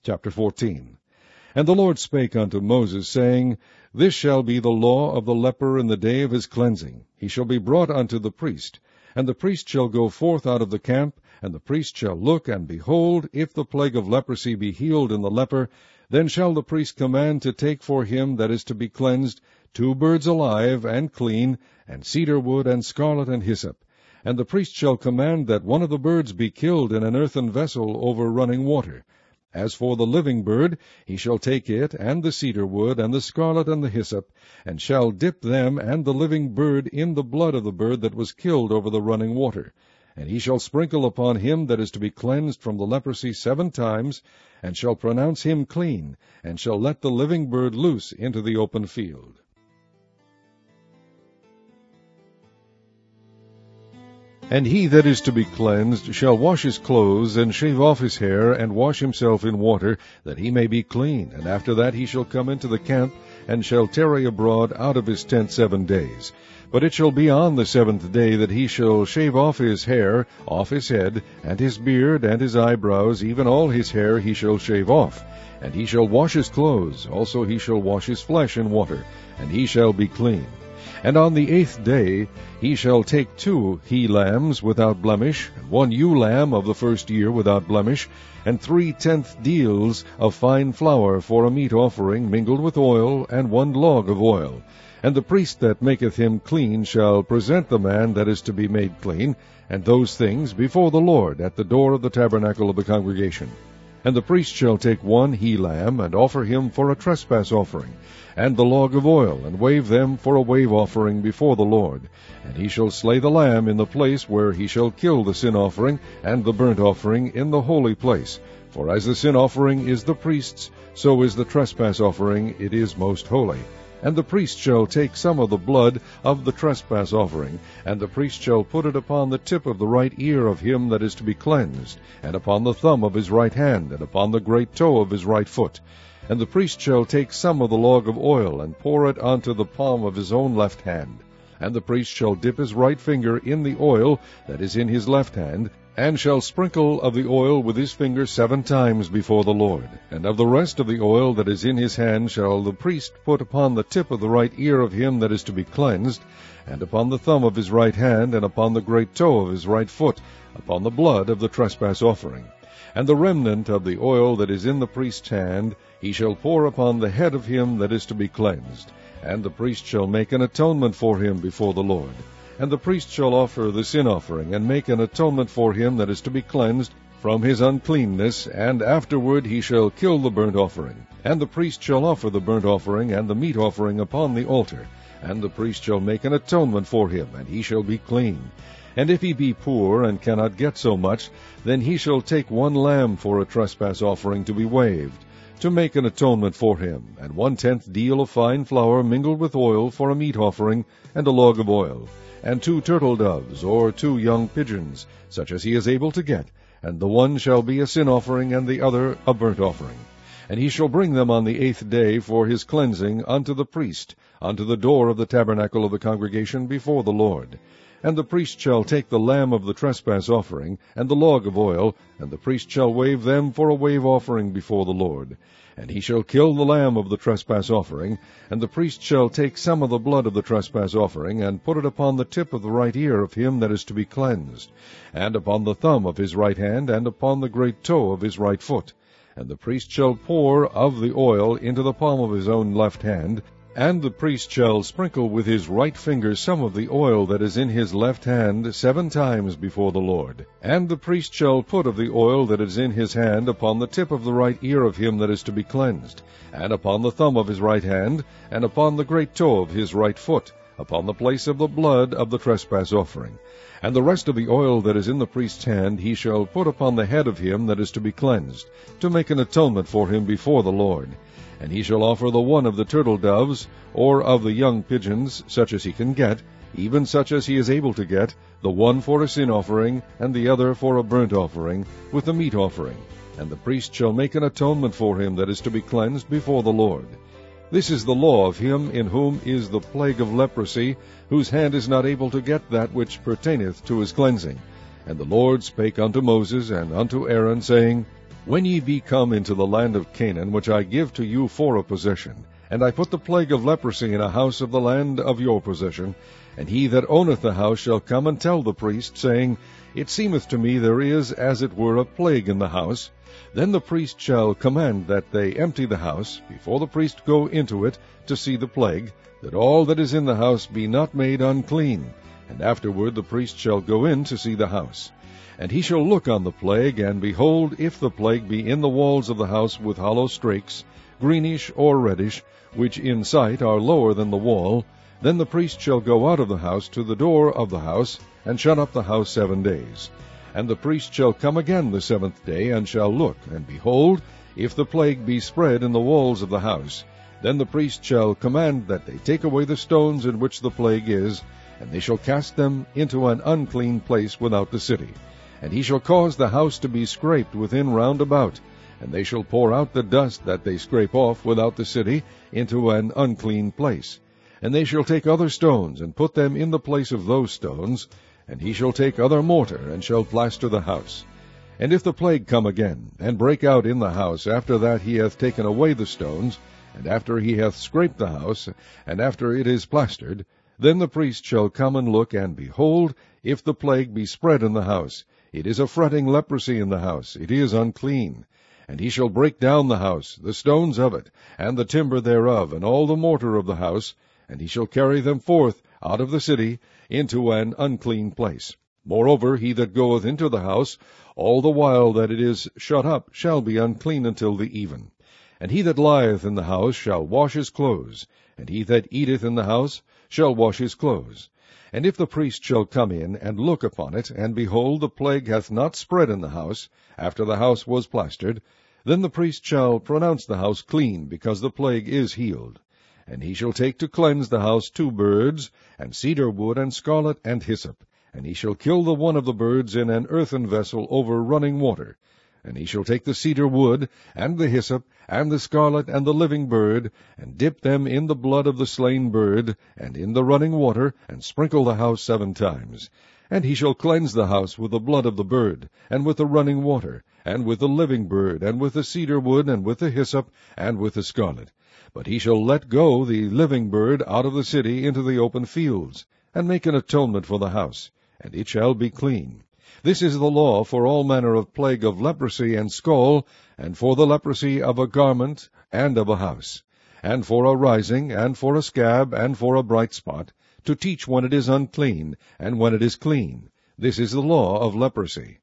Chapter 14. And the Lord spake unto Moses, saying, This shall be the law of the leper in the day of his cleansing. He shall be brought unto the priest. And the priest shall go forth out of the camp, and the priest shall look, and behold, if the plague of leprosy be healed in the leper, then shall the priest command to take for him that is to be cleansed 2 birds alive and clean, and cedar wood, and scarlet, and hyssop. And the priest shall command that one of the birds be killed in an earthen vessel over running water. As for the living bird, he shall take it, and the cedar wood, and the scarlet, and the hyssop, and shall dip them and the living bird in the blood of the bird that was killed over the running water. And he shall sprinkle upon him that is to be cleansed from the leprosy 7 times, and shall pronounce him clean, and shall let the living bird loose into the open field. And he that is to be cleansed shall wash his clothes, and shave off his hair, and wash himself in water, that he may be clean. And after that he shall come into the camp, and shall tarry abroad out of his tent 7 days. But it shall be on the 7th day that he shall shave off his hair, off his head, and his beard, and his eyebrows, even all his hair he shall shave off. And he shall wash his clothes, also he shall wash his flesh in water, and he shall be clean. And on the 8th day he shall take 2 he-lambs without blemish, and 1 ewe-lamb of the first year without blemish, and 3 tenth deals of fine flour for a meat offering mingled with oil, and 1 log of oil. And the priest that maketh him clean shall present the man that is to be made clean, and those things before the Lord at the door of the tabernacle of the congregation. And the priest shall take 1 he-lamb, and offer him for a trespass offering, and the log of oil, and wave them for a wave offering before the Lord. And he shall slay the lamb in the place where he shall kill the sin offering and the burnt offering in the holy place. For as the sin offering is the priest's, so is the trespass offering, it is most holy. And the priest shall take some of the blood of the trespass offering, and the priest shall put it upon the tip of the right ear of him that is to be cleansed, and upon the thumb of his right hand, and upon the great toe of his right foot. And the priest shall take some of the log of oil, and pour it onto the palm of his own left hand. And the priest shall dip his right finger in the oil that is in his left hand, and shall sprinkle of the oil with his finger 7 times before the Lord. And of the rest of the oil that is in his hand shall the priest put upon the tip of the right ear of him that is to be cleansed, and upon the thumb of his right hand, and upon the great toe of his right foot, upon the blood of the trespass offering. And the remnant of the oil that is in the priest's hand he shall pour upon the head of him that is to be cleansed. And the priest shall make an atonement for him before the Lord. And the priest shall offer the sin offering, and make an atonement for him that is to be cleansed from his uncleanness, and afterward he shall kill the burnt offering. And the priest shall offer the burnt offering and the meat offering upon the altar. And the priest shall make an atonement for him, and he shall be clean. And if he be poor, and cannot get so much, then he shall take 1 lamb for a trespass offering to be waved, to make an atonement for him, and 1/10 deal of fine flour mingled with oil for a meat offering, and a log of oil, and 2 turtle doves, or 2 young pigeons, such as he is able to get, and the one shall be a sin offering, and the other a burnt offering. And he shall bring them on the 8th day for his cleansing unto the priest, unto the door of the tabernacle of the congregation before the Lord. And the priest shall take the lamb of the trespass offering, and the log of oil, and the priest shall wave them for a wave offering before the Lord. And he shall kill the lamb of the trespass offering, and the priest shall take some of the blood of the trespass offering, and put it upon the tip of the right ear of him that is to be cleansed, and upon the thumb of his right hand, and upon the great toe of his right foot. And the priest shall pour of the oil into the palm of his own left hand, and the priest shall sprinkle with his right finger some of the oil that is in his left hand 7 times before the Lord. And the priest shall put of the oil that is in his hand upon the tip of the right ear of him that is to be cleansed, and upon the thumb of his right hand, and upon the great toe of his right foot, upon the place of the blood of the trespass offering. And the rest of the oil that is in the priest's hand he shall put upon the head of him that is to be cleansed, to make an atonement for him before the Lord. And he shall offer the one of the turtle doves, or of the young pigeons, such as he can get, even such as he is able to get, the one for a sin offering, and the other for a burnt offering, with the meat offering. And the priest shall make an atonement for him that is to be cleansed before the Lord. This is the law of him in whom is the plague of leprosy, whose hand is not able to get that which pertaineth to his cleansing. And the Lord spake unto Moses and unto Aaron, saying, When ye be come into the land of Canaan, which I give to you for a possession, and I put the plague of leprosy in a house of the land of your possession, and he that owneth the house shall come and tell the priest, saying, It seemeth to me there is as it were a plague in the house. Then the priest shall command that they empty the house, before the priest go into it to see the plague, that all that is in the house be not made unclean. And afterward the priest shall go in to see the house. And he shall look on the plague, and behold, if the plague be in the walls of the house with hollow strakes, greenish or reddish, which in sight are lower than the wall, then the priest shall go out of the house to the door of the house, and shut up the house 7 days. And the priest shall come again the 7th day, and shall look, and behold, if the plague be spread in the walls of the house, then the priest shall command that they take away the stones in which the plague is, and they shall cast them into an unclean place without the city. And he shall cause the house to be scraped within round about, and they shall pour out the dust that they scrape off without the city into an unclean place. And they shall take other stones, and put them in the place of those stones, and he shall take other mortar, and shall plaster the house. And if the plague come again, and break out in the house, after that he hath taken away the stones, and after he hath scraped the house, and after it is plastered, then the priest shall come and look, and behold, if the plague be spread in the house, it is a fretting leprosy in the house, it is unclean. And he shall break down the house, the stones of it, and the timber thereof, and all the mortar of the house, and he shall carry them forth out of the city into an unclean place. Moreover, he that goeth into the house, all the while that it is shut up, shall be unclean until the even. And he that lieth in the house shall wash his clothes, and he that eateth in the house shall wash his clothes. And if the priest shall come in, and look upon it, and behold, the plague hath not spread in the house, after the house was plastered, then the priest shall pronounce the house clean, because the plague is healed. And he shall take to cleanse the house 2 birds, and cedar wood, and scarlet, and hyssop. And he shall kill the one of the birds in an earthen vessel over running water. And he shall take the cedar wood, and the hyssop, and the scarlet, and the living bird, and dip them in the blood of the slain bird, and in the running water, and sprinkle the house 7 times. And he shall cleanse the house with the blood of the bird, and with the running water, and with the living bird, and with the cedar wood, and with the hyssop, and with the scarlet. But he shall let go the living bird out of the city into the open fields, and make an atonement for the house, and it shall be clean. This is the law for all manner of plague of leprosy and scall, and for the leprosy of a garment and of a house, and for a rising, and for a scab, and for a bright spot, to teach when it is unclean, and when it is clean. This is the law of leprosy.